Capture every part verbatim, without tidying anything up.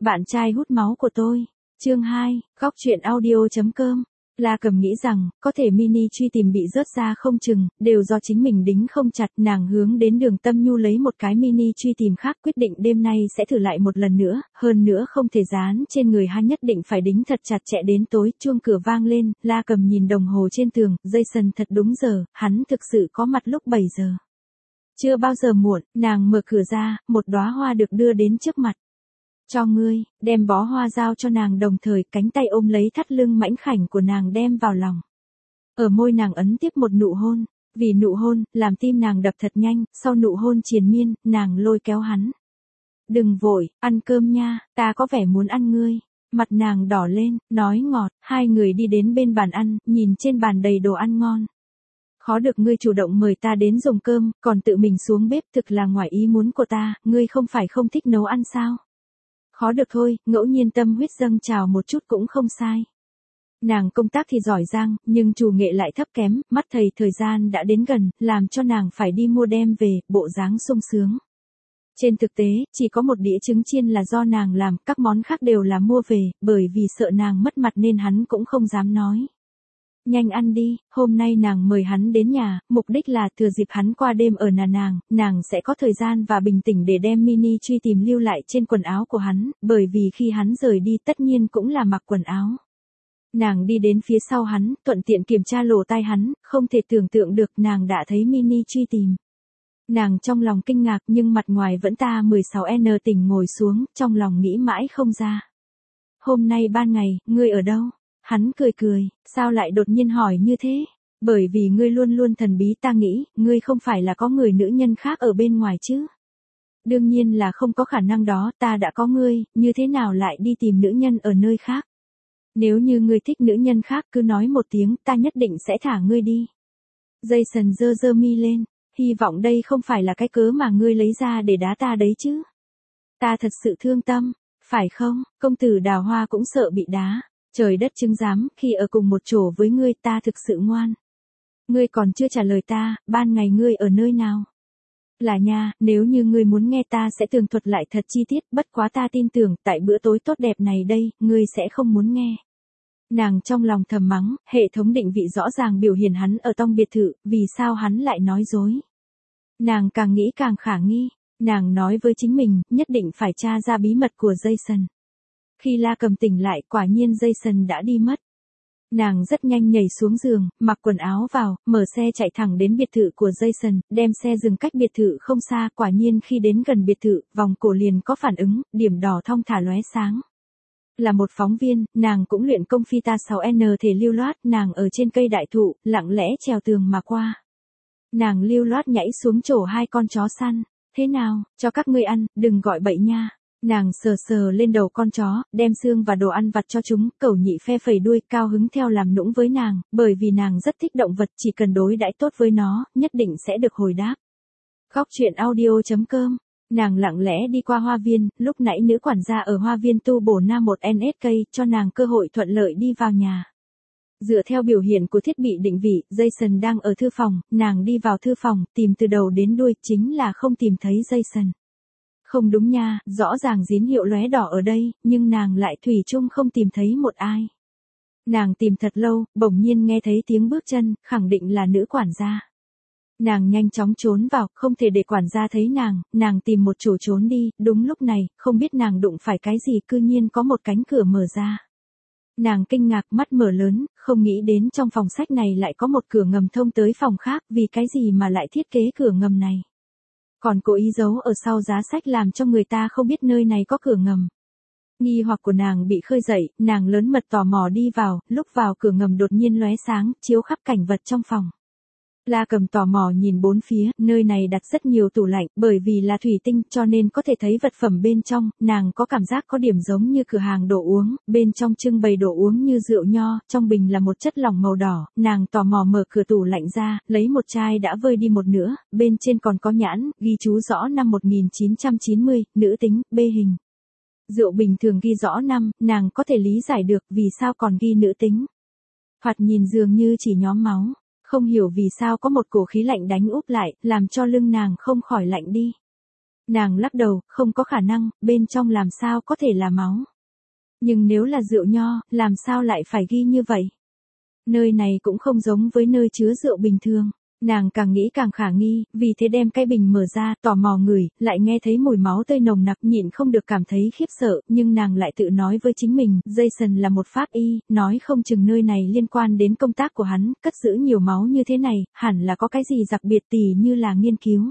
Bạn trai hút máu của tôi. Chương hai, góc truyện audio.com. La Cầm nghĩ rằng, có thể mini truy tìm bị rớt ra không chừng, đều do chính mình đính không chặt. Nàng hướng đến Đường Tâm Nhu lấy một cái mini truy tìm khác, quyết định đêm nay sẽ thử lại một lần nữa, hơn nữa không thể dán trên người hắn, nhất định phải đính thật chặt chẽ đến tối. Chuông cửa vang lên, La Cầm nhìn đồng hồ trên tường, Jason thật đúng giờ, hắn thực sự có mặt lúc bảy giờ. Chưa bao giờ muộn, nàng mở cửa ra, một đóa hoa được đưa đến trước mặt. Cho ngươi, đem bó hoa giao cho nàng, đồng thời cánh tay ôm lấy thắt lưng mảnh khảnh của nàng đem vào lòng. Ở môi nàng ấn tiếp một nụ hôn, vì nụ hôn, làm tim nàng đập thật nhanh, sau nụ hôn triền miên, nàng lôi kéo hắn. Đừng vội, ăn cơm nha, ta có vẻ muốn ăn ngươi. Mặt nàng đỏ lên, nói ngọt, hai người đi đến bên bàn ăn, nhìn trên bàn đầy đồ ăn ngon. Khó được ngươi chủ động mời ta đến dùng cơm, còn tự mình xuống bếp, thực là ngoài ý muốn của ta, ngươi không phải không thích nấu ăn sao? Khó được thôi, ngẫu nhiên tâm huyết dâng trào một chút cũng không sai. Nàng công tác thì giỏi giang, nhưng chủ nghệ lại thấp kém, mắt thầy thời gian đã đến gần, làm cho nàng phải đi mua đem về, bộ dáng sung sướng. Trên thực tế, chỉ có một đĩa trứng chiên là do nàng làm, các món khác đều là mua về, bởi vì sợ nàng mất mặt nên hắn cũng không dám nói. Nhanh ăn đi, hôm nay nàng mời hắn đến nhà, mục đích là thừa dịp hắn qua đêm ở nhà nàng, nàng sẽ có thời gian và bình tĩnh để đem mini truy tìm lưu lại trên quần áo của hắn, bởi vì khi hắn rời đi tất nhiên cũng là mặc quần áo. Nàng đi đến phía sau hắn, thuận tiện kiểm tra lỗ tai hắn, không thể tưởng tượng được nàng đã thấy mini truy tìm. Nàng trong lòng kinh ngạc nhưng mặt ngoài vẫn ta mười sáu N tỉnh ngồi xuống, trong lòng nghĩ mãi không ra. Hôm nay ban ngày, ngươi ở đâu? Hắn cười cười, sao lại đột nhiên hỏi như thế? Bởi vì ngươi luôn luôn thần bí, ta nghĩ, ngươi không phải là có người nữ nhân khác ở bên ngoài chứ? Đương nhiên là không có khả năng đó, ta đã có ngươi, như thế nào lại đi tìm nữ nhân ở nơi khác? Nếu như ngươi thích nữ nhân khác cứ nói một tiếng, ta nhất định sẽ thả ngươi đi. Jason giơ giơ mi lên, hy vọng đây không phải là cái cớ mà ngươi lấy ra để đá ta đấy chứ? Ta thật sự thương tâm, phải không? Công tử Đào Hoa cũng sợ bị đá. Trời đất chứng giám, khi ở cùng một chỗ với ngươi ta thực sự ngoan. Ngươi còn chưa trả lời ta, ban ngày ngươi ở nơi nào? Là nha, nếu như ngươi muốn nghe ta sẽ tường thuật lại thật chi tiết, bất quá ta tin tưởng, tại bữa tối tốt đẹp này đây, ngươi sẽ không muốn nghe. Nàng trong lòng thầm mắng, hệ thống định vị rõ ràng biểu hiện hắn ở tông biệt thự, vì sao hắn lại nói dối? Nàng càng nghĩ càng khả nghi, nàng nói với chính mình, nhất định phải tra ra bí mật của Jason. Khi La Cầm tỉnh lại, quả nhiên Jason đã đi mất. Nàng rất nhanh nhảy xuống giường, mặc quần áo vào, mở xe chạy thẳng đến biệt thự của Jason, đem xe dừng cách biệt thự không xa, quả nhiên khi đến gần biệt thự, vòng cổ liền có phản ứng, điểm đỏ thong thả lóe sáng. Là một phóng viên, nàng cũng luyện công phi ta sáu N thể lưu loát, nàng ở trên cây đại thụ, lặng lẽ trèo tường mà qua. Nàng lưu loát nhảy xuống chỗ hai con chó săn, thế nào, cho các ngươi ăn, đừng gọi bậy nha. Nàng sờ sờ lên đầu con chó, đem xương và đồ ăn vặt cho chúng, cẩu nhị phe phẩy đuôi, cao hứng theo làm nũng với nàng, bởi vì nàng rất thích động vật, chỉ cần đối đãi tốt với nó, nhất định sẽ được hồi đáp. Góc truyện audio.com. Nàng lặng lẽ đi qua hoa viên, lúc nãy nữ quản gia ở hoa viên tu bổ nam một N S K, cho nàng cơ hội thuận lợi đi vào nhà. Dựa theo biểu hiện của thiết bị định vị, Jason đang ở thư phòng, nàng đi vào thư phòng, tìm từ đầu đến đuôi, chính là không tìm thấy Jason. Không đúng nha, rõ ràng tín hiệu lóe đỏ ở đây, nhưng nàng lại thủy chung không tìm thấy một ai. Nàng tìm thật lâu, bỗng nhiên nghe thấy tiếng bước chân, khẳng định là nữ quản gia. Nàng nhanh chóng trốn vào, không thể để quản gia thấy nàng, nàng tìm một chỗ trốn đi, đúng lúc này, không biết nàng đụng phải cái gì, cư nhiên có một cánh cửa mở ra. Nàng kinh ngạc, mắt mở lớn, không nghĩ đến trong phòng sách này lại có một cửa ngầm thông tới phòng khác, vì cái gì mà lại thiết kế cửa ngầm này. Còn cố ý giấu ở sau giá sách làm cho người ta không biết nơi này có cửa ngầm. Nghi hoặc của nàng bị khơi dậy, nàng lớn mật tò mò đi vào, lúc vào cửa ngầm đột nhiên lóe sáng, chiếu khắp cảnh vật trong phòng. La Cầm tò mò nhìn bốn phía, nơi này đặt rất nhiều tủ lạnh, bởi vì là thủy tinh cho nên có thể thấy vật phẩm bên trong, nàng có cảm giác có điểm giống như cửa hàng đồ uống, bên trong trưng bày đồ uống như rượu nho, trong bình là một chất lỏng màu đỏ, nàng tò mò mở cửa tủ lạnh ra, lấy một chai đã vơi đi một nửa, bên trên còn có nhãn, ghi chú rõ năm một nghìn chín trăm chín mươi, nữ tính, B hình. Rượu bình thường ghi rõ năm, nàng có thể lý giải được vì sao còn ghi nữ tính. Thoạt nhìn dường như chỉ nhóm máu. Không hiểu vì sao có một cổ khí lạnh đánh úp lại, làm cho lưng nàng không khỏi lạnh đi. Nàng lắc đầu, không có khả năng, bên trong làm sao có thể là máu. Nhưng nếu là rượu nho, làm sao lại phải ghi như vậy? Nơi này cũng không giống với nơi chứa rượu bình thường. Nàng càng nghĩ càng khả nghi, vì thế đem cái bình mở ra, tò mò ngửi, lại nghe thấy mùi máu tươi nồng nặc, nhịn không được cảm thấy khiếp sợ, nhưng nàng lại tự nói với chính mình, Jason là một pháp y, nói không chừng nơi này liên quan đến công tác của hắn, cất giữ nhiều máu như thế này, hẳn là có cái gì đặc biệt tỉ như là nghiên cứu.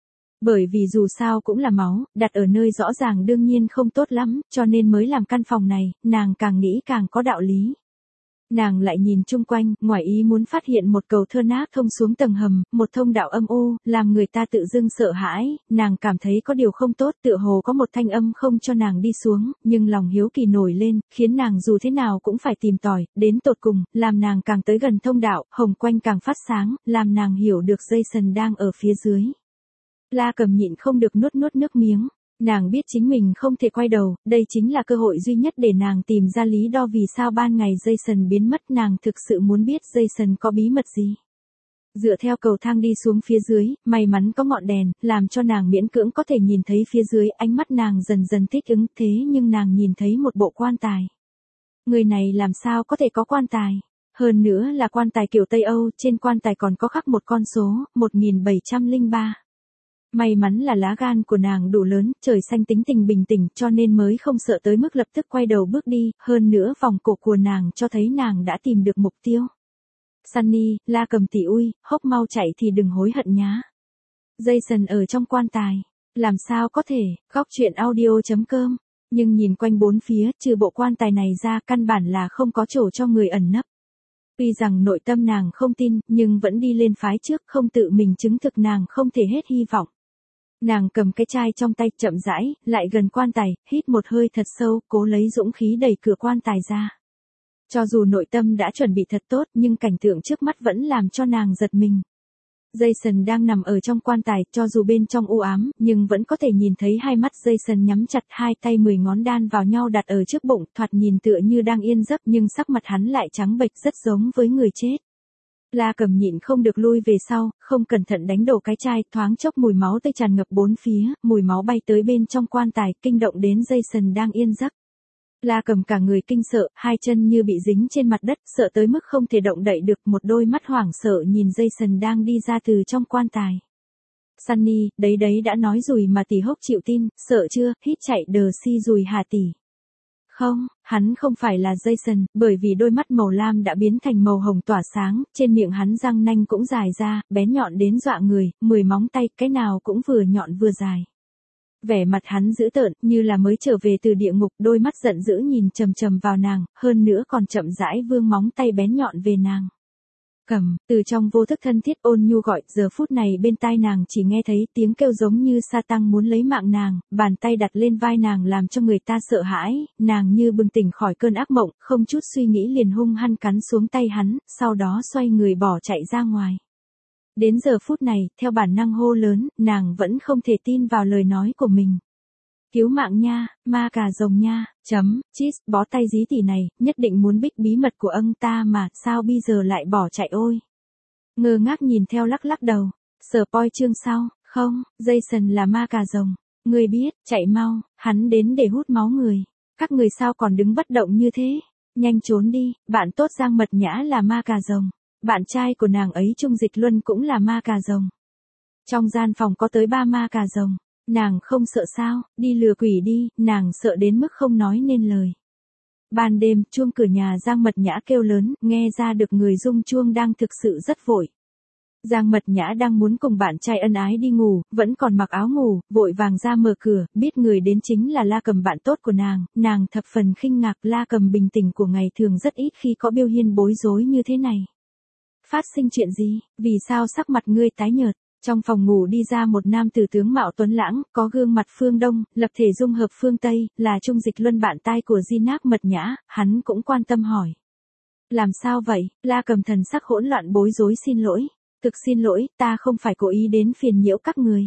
Bởi vì dù sao cũng là máu, đặt ở nơi rõ ràng đương nhiên không tốt lắm, cho nên mới làm căn phòng này, nàng càng nghĩ càng có đạo lý. Nàng lại nhìn chung quanh, ngoài ý muốn phát hiện một cầu thơ nát thông xuống tầng hầm, một thông đạo âm u, làm người ta tự dưng sợ hãi, nàng cảm thấy có điều không tốt, tựa hồ có một thanh âm không cho nàng đi xuống, nhưng lòng hiếu kỳ nổi lên, khiến nàng dù thế nào cũng phải tìm tòi, đến tột cùng, làm nàng càng tới gần thông đạo, hồng quanh càng phát sáng, làm nàng hiểu được Jason đang ở phía dưới. La Cầm nhịn không được nuốt nuốt nước miếng. Nàng biết chính mình không thể quay đầu, đây chính là cơ hội duy nhất để nàng tìm ra lý do vì sao ban ngày Jason biến mất, nàng thực sự muốn biết Jason có bí mật gì. Dựa theo cầu thang đi xuống phía dưới, may mắn có ngọn đèn, làm cho nàng miễn cưỡng có thể nhìn thấy phía dưới, ánh mắt nàng dần dần thích ứng, thế nhưng nàng nhìn thấy một bộ quan tài. Người này làm sao có thể có quan tài? Hơn nữa là quan tài kiểu Tây Âu, trên quan tài còn có khắc một con số, một nghìn bảy trăm lẻ ba. May mắn là lá gan của nàng đủ lớn, trời xanh tính tình bình tĩnh cho nên mới không sợ tới mức lập tức quay đầu bước đi, hơn nữa vòng cổ của nàng cho thấy nàng đã tìm được mục tiêu. Sunny, La Cầm tỷ ui, hốc mau chạy thì đừng hối hận nhá. Jason ở trong quan tài. Làm sao có thể, góc truyện audio chấm com. Nhưng nhìn quanh bốn phía, trừ bộ quan tài này ra, căn bản là không có chỗ cho người ẩn nấp. Tuy rằng nội tâm nàng không tin, nhưng vẫn đi lên phái trước, không tự mình chứng thực nàng không thể hết hy vọng. Nàng cầm cái chai trong tay chậm rãi, lại gần quan tài, hít một hơi thật sâu, cố lấy dũng khí đẩy cửa quan tài ra. Cho dù nội tâm đã chuẩn bị thật tốt, nhưng cảnh tượng trước mắt vẫn làm cho nàng giật mình. Jason đang nằm ở trong quan tài, cho dù bên trong u ám, nhưng vẫn có thể nhìn thấy hai mắt Jason nhắm chặt, hai tay mười ngón đan vào nhau đặt ở trước bụng, thoạt nhìn tựa như đang yên giấc nhưng sắc mặt hắn lại trắng bệch rất giống với người chết. La Cầm nhịn không được lui về sau, không cẩn thận đánh đổ cái chai, thoáng chốc mùi máu tươi tràn ngập bốn phía, mùi máu bay tới bên trong quan tài, kinh động đến Jason đang yên giấc. La Cầm cả người kinh sợ, hai chân như bị dính trên mặt đất, sợ tới mức không thể động đậy được, một đôi mắt hoảng sợ nhìn Jason đang đi ra từ trong quan tài. Sunny, đấy đấy đã nói rồi mà tỷ hốc chịu tin, sợ chưa, hít chạy đờ si rồi hả tỷ. Không, hắn không phải là Jason, bởi vì đôi mắt màu lam đã biến thành màu hồng tỏa sáng, trên miệng hắn răng nanh cũng dài ra, bén nhọn đến dọa người, mười móng tay, cái nào cũng vừa nhọn vừa dài. Vẻ mặt hắn dữ tợn, như là mới trở về từ địa ngục, đôi mắt giận dữ nhìn chầm chầm vào nàng, hơn nữa còn chậm rãi vươn móng tay bén nhọn về nàng. Cầm, từ trong vô thức thân thiết ôn nhu gọi, giờ phút này bên tai nàng chỉ nghe thấy tiếng kêu giống như sa tăng muốn lấy mạng nàng, bàn tay đặt lên vai nàng làm cho người ta sợ hãi, nàng như bừng tỉnh khỏi cơn ác mộng, không chút suy nghĩ liền hung hăng cắn xuống tay hắn, sau đó xoay người bỏ chạy ra ngoài. Đến giờ phút này, theo bản năng hô lớn, nàng vẫn không thể tin vào lời nói của mình. Cứu mạng nha, ma cà rồng nha, chấm, cheese, bó tay dí tỷ này, nhất định muốn biết bí mật của ông ta mà, sao bây giờ lại bỏ chạy ôi. Ngơ ngác nhìn theo lắc lắc đầu, spoil chương sau, không, Jason là ma cà rồng, người biết, chạy mau, hắn đến để hút máu người. Các người sao còn đứng bất động như thế, nhanh trốn đi, bạn tốt Giang Mật Nhã là ma cà rồng, bạn trai của nàng ấy Trung Dịch Luân cũng là ma cà rồng. Trong gian phòng có tới ba ma cà rồng. Nàng không sợ sao, đi lừa quỷ đi, nàng sợ đến mức không nói nên lời. Ban đêm, chuông cửa nhà Giang Mật Nhã kêu lớn, nghe ra được người rung chuông đang thực sự rất vội. Giang Mật Nhã đang muốn cùng bạn trai ân ái đi ngủ, vẫn còn mặc áo ngủ, vội vàng ra mở cửa, biết người đến chính là La Cầm bạn tốt của nàng, nàng thập phần khinh ngạc. La Cầm bình tĩnh của ngày thường rất ít khi có biểu hiện bối rối như thế này. Phát sinh chuyện gì, vì sao sắc mặt ngươi tái nhợt? Trong phòng ngủ đi ra một nam tử tướng mạo tuấn lãng, có gương mặt phương Đông, lập thể dung hợp phương Tây, là Trung Dịch Luân bạn tai của Di Nác Mật Nhã, hắn cũng quan tâm hỏi. Làm sao vậy? La Cầm thần sắc hỗn loạn bối rối xin lỗi. Thực xin lỗi, ta không phải cố ý đến phiền nhiễu các người.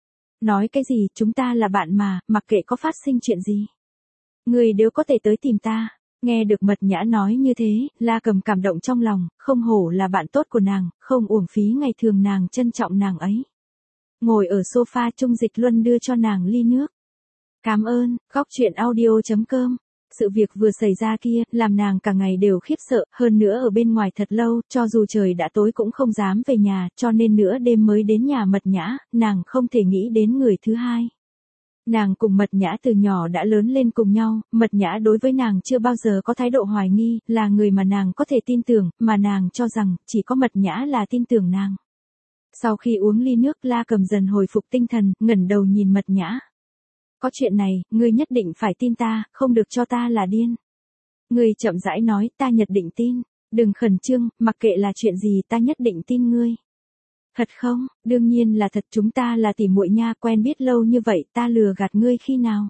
Nói cái gì, chúng ta là bạn mà, mặc kệ có phát sinh chuyện gì. Người đều có thể tới tìm ta. Nghe được Mật Nhã nói như thế, La Cầm cảm động trong lòng, không hổ là bạn tốt của nàng, không uổng phí ngày thường nàng trân trọng nàng ấy. Ngồi ở sofa Trung Dịch Luân đưa cho nàng ly nước. Cảm ơn, góc truyện audio.com. Sự việc vừa xảy ra kia, làm nàng cả ngày đều khiếp sợ, hơn nữa ở bên ngoài thật lâu, cho dù trời đã tối cũng không dám về nhà, cho nên nửa đêm mới đến nhà Mật Nhã, nàng không thể nghĩ đến người thứ hai. Nàng cùng Mật Nhã từ nhỏ đã lớn lên cùng nhau, Mật Nhã đối với nàng chưa bao giờ có thái độ hoài nghi, là người mà nàng có thể tin tưởng, mà nàng cho rằng, chỉ có Mật Nhã là tin tưởng nàng. Sau khi uống ly nước, La Cầm dần hồi phục tinh thần, ngẩng đầu nhìn Mật Nhã. Có chuyện này, ngươi nhất định phải tin ta, không được cho ta là điên. Ngươi chậm rãi nói, ta nhất định tin. Đừng khẩn trương, mặc kệ là chuyện gì ta nhất định tin ngươi. Thật không? Đương nhiên là thật, chúng ta là tỉ muội nha, quen biết lâu như vậy, ta lừa gạt ngươi khi nào?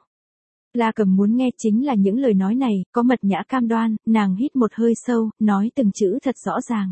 La Cầm muốn nghe chính là những lời nói này, có Mật Nhã cam đoan, nàng hít một hơi sâu, nói từng chữ thật rõ ràng.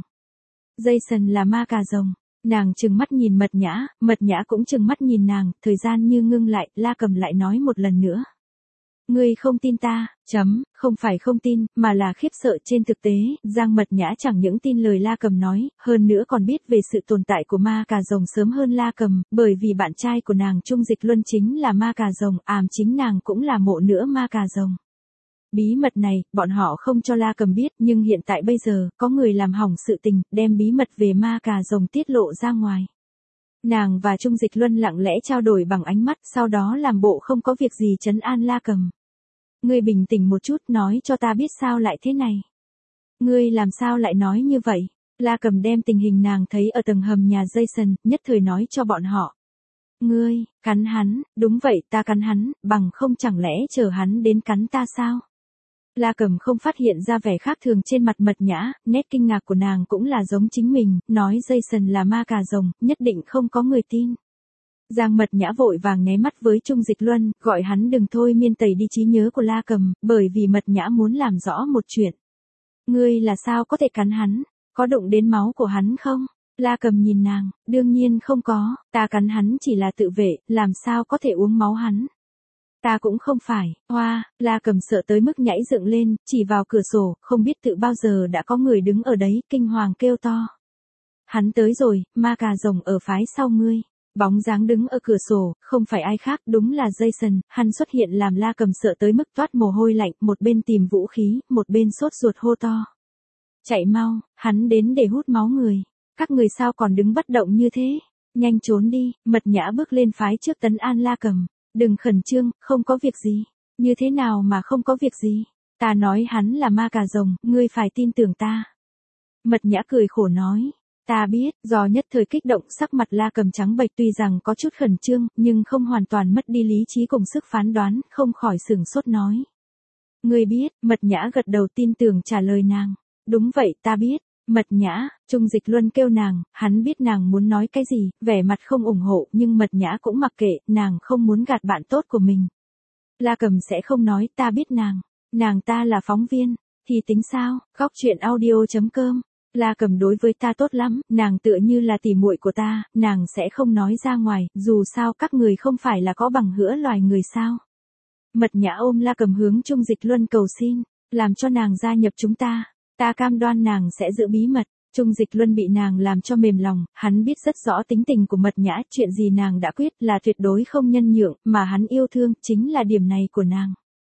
Jason là ma cà rồng. Nàng trừng mắt nhìn Mật Nhã, Mật Nhã cũng trừng mắt nhìn nàng, thời gian như ngưng lại, La Cầm lại nói một lần nữa. Ngươi không tin ta, chấm, không phải không tin, mà là khiếp sợ. Trên thực tế, Giang Mật Nhã chẳng những tin lời La Cầm nói, hơn nữa còn biết về sự tồn tại của ma cà rồng sớm hơn La Cầm, bởi vì bạn trai của nàng Trung Dịch Luân chính là ma cà rồng, àm chính nàng cũng là mộ nữa ma cà rồng. Bí mật này, bọn họ không cho La Cầm biết, nhưng hiện tại bây giờ, có người làm hỏng sự tình, đem bí mật về ma cà rồng tiết lộ ra ngoài. Nàng và Trung Dịch Luân lặng lẽ trao đổi bằng ánh mắt, sau đó làm bộ không có việc gì trấn an La Cầm. Ngươi bình tĩnh một chút, nói cho ta biết sao lại thế này. Ngươi làm sao lại nói như vậy? La Cầm đem tình hình nàng thấy ở tầng hầm nhà Jason, nhất thời nói cho bọn họ. Ngươi, cắn hắn, đúng vậy ta cắn hắn, bằng không chẳng lẽ chờ hắn đến cắn ta sao? La Cầm không phát hiện ra vẻ khác thường trên mặt Mật Nhã, nét kinh ngạc của nàng cũng là giống chính mình, nói Jason là ma cà rồng, nhất định không có người tin. Giang Mật Nhã vội vàng nháy mắt với Trung Dịch Luân, gọi hắn đừng thôi miên tẩy đi trí nhớ của La Cầm, bởi vì Mật Nhã muốn làm rõ một chuyện. Ngươi là sao có thể cắn hắn, có đụng đến máu của hắn không? La Cầm nhìn nàng, đương nhiên không có, ta cắn hắn chỉ là tự vệ, làm sao có thể uống máu hắn. Ta cũng không phải, hoa, La Cầm sợ tới mức nhảy dựng lên, chỉ vào cửa sổ, không biết tự bao giờ đã có người đứng ở đấy, kinh hoàng kêu to. Hắn tới rồi, ma cà rồng ở phái sau ngươi. Bóng dáng đứng ở cửa sổ, không phải ai khác, đúng là Jason, hắn xuất hiện làm La Cầm sợ tới mức toát mồ hôi lạnh, một bên tìm vũ khí, một bên sốt ruột hô to. Chạy mau, hắn đến để hút máu người. Các người sao còn đứng bất động như thế? Nhanh trốn đi, Mật Nhã bước lên phái trước tấn an La Cầm. Đừng khẩn trương, không có việc gì. Như thế nào mà không có việc gì? Ta nói hắn là ma cà rồng, ngươi phải tin tưởng ta. Mật Nhã cười khổ nói. Ta biết, do nhất thời kích động sắc mặt La Cầm trắng bệch, tuy rằng có chút khẩn trương, nhưng không hoàn toàn mất đi lý trí cùng sức phán đoán, không khỏi sửng sốt nói. Ngươi biết, Mật Nhã gật đầu tin tưởng trả lời nàng. Đúng vậy, ta biết. Mật Nhã, Trung Dịch Luân kêu nàng, hắn biết nàng muốn nói cái gì, vẻ mặt không ủng hộ, nhưng Mật Nhã cũng mặc kệ, nàng không muốn gạt bạn tốt của mình. La Cầm sẽ không nói, ta biết nàng, nàng ta là phóng viên, thì tính sao, góc truyện audio.com. La Cầm đối với ta tốt lắm, nàng tựa như là tỉ muội của ta, nàng sẽ không nói ra ngoài, dù sao các người không phải là có bằng hữu loài người sao. Mật Nhã ôm La Cầm hướng Trung Dịch Luân cầu xin, làm cho nàng gia nhập chúng ta, ta cam đoan nàng sẽ giữ bí mật. Trung Dịch Luân bị nàng làm cho mềm lòng, hắn biết rất rõ tính tình của Mật Nhã, chuyện gì nàng đã quyết là tuyệt đối không nhân nhượng, mà hắn yêu thương, chính là điểm này của nàng.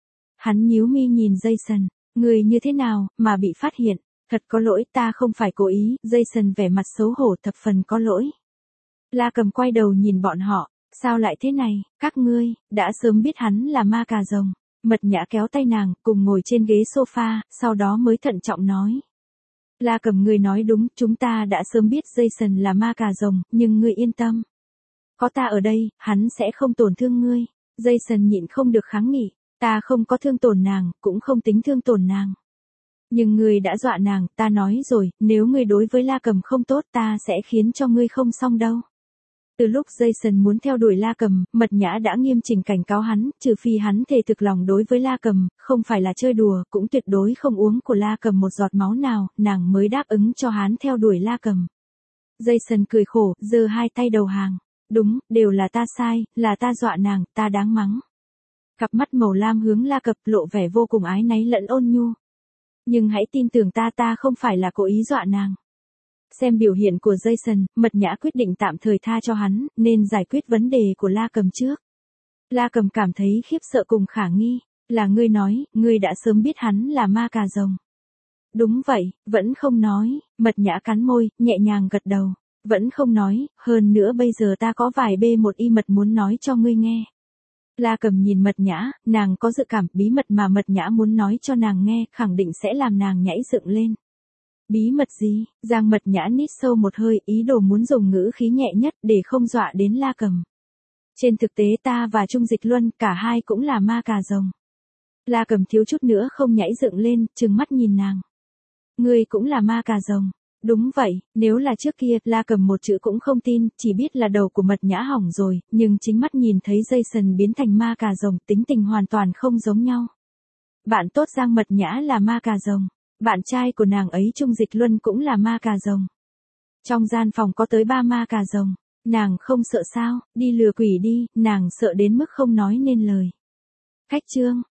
Hắn nhíu mi nhìn Jason, người như thế nào, mà bị phát hiện. Thật có lỗi, ta không phải cố ý, Jason vẻ mặt xấu hổ thập phần có lỗi. La Cầm quay đầu nhìn bọn họ, sao lại thế này, các ngươi, đã sớm biết hắn là ma cà rồng. Mật Nhã kéo tay nàng, cùng ngồi trên ghế sofa, sau đó mới thận trọng nói. La Cầm ngươi nói đúng, chúng ta đã sớm biết Jason là ma cà rồng, nhưng ngươi yên tâm. Có ta ở đây, hắn sẽ không tổn thương ngươi. Jason nhịn không được kháng nghị, ta không có thương tổn nàng, cũng không tính thương tổn nàng. Nhưng ngươi đã dọa nàng, ta nói rồi, nếu ngươi đối với La Cầm không tốt ta sẽ khiến cho ngươi không xong đâu. Từ lúc Jason muốn theo đuổi La Cầm, Mật Nhã đã nghiêm chỉnh cảnh cáo hắn, trừ phi hắn thề thực lòng đối với La Cầm, không phải là chơi đùa, cũng tuyệt đối không uống của La Cầm một giọt máu nào, nàng mới đáp ứng cho hắn theo đuổi La Cầm. Jason cười khổ, giơ hai tay đầu hàng. Đúng, đều là ta sai, là ta dọa nàng, ta đáng mắng. Cặp mắt màu lam hướng La Cầm lộ vẻ vô cùng ái náy lẫn ôn nhu. Nhưng hãy tin tưởng ta, ta không phải là cố ý dọa nàng. Xem biểu hiện của Jason, Mật Nhã quyết định tạm thời tha cho hắn, nên giải quyết vấn đề của La Cầm trước. La Cầm cảm thấy khiếp sợ cùng khả nghi. Là ngươi nói, ngươi đã sớm biết hắn là ma cà rồng. Đúng vậy, vẫn không nói, Mật Nhã cắn môi, nhẹ nhàng gật đầu. Vẫn không nói, hơn nữa bây giờ ta có vài bê một y mật muốn nói cho ngươi nghe. La Cầm nhìn Mật Nhã, nàng có dự cảm bí mật mà Mật Nhã muốn nói cho nàng nghe, khẳng định sẽ làm nàng nhảy dựng lên. Bí mật gì? Giang Mật Nhã nít sâu một hơi, ý đồ muốn dùng ngữ khí nhẹ nhất để không dọa đến La Cầm. Trên thực tế ta và Trung Dịch Luân, cả hai cũng là ma cà rồng. La Cầm thiếu chút nữa không nhảy dựng lên, trừng mắt nhìn nàng. Ngươi cũng là ma cà rồng. Đúng vậy, nếu là trước kia, La Cầm một chữ cũng không tin, chỉ biết là đầu của Mật Nhã hỏng rồi, nhưng chính mắt nhìn thấy Jason biến thành ma cà rồng, tính tình hoàn toàn không giống nhau. Bạn tốt Giang Mật Nhã là ma cà rồng, bạn trai của nàng ấy Trung Dịch Luân cũng là ma cà rồng. Trong gian phòng có tới ba ma cà rồng, nàng không sợ sao, đi lừa quỷ đi, nàng sợ đến mức không nói nên lời. Khách trương,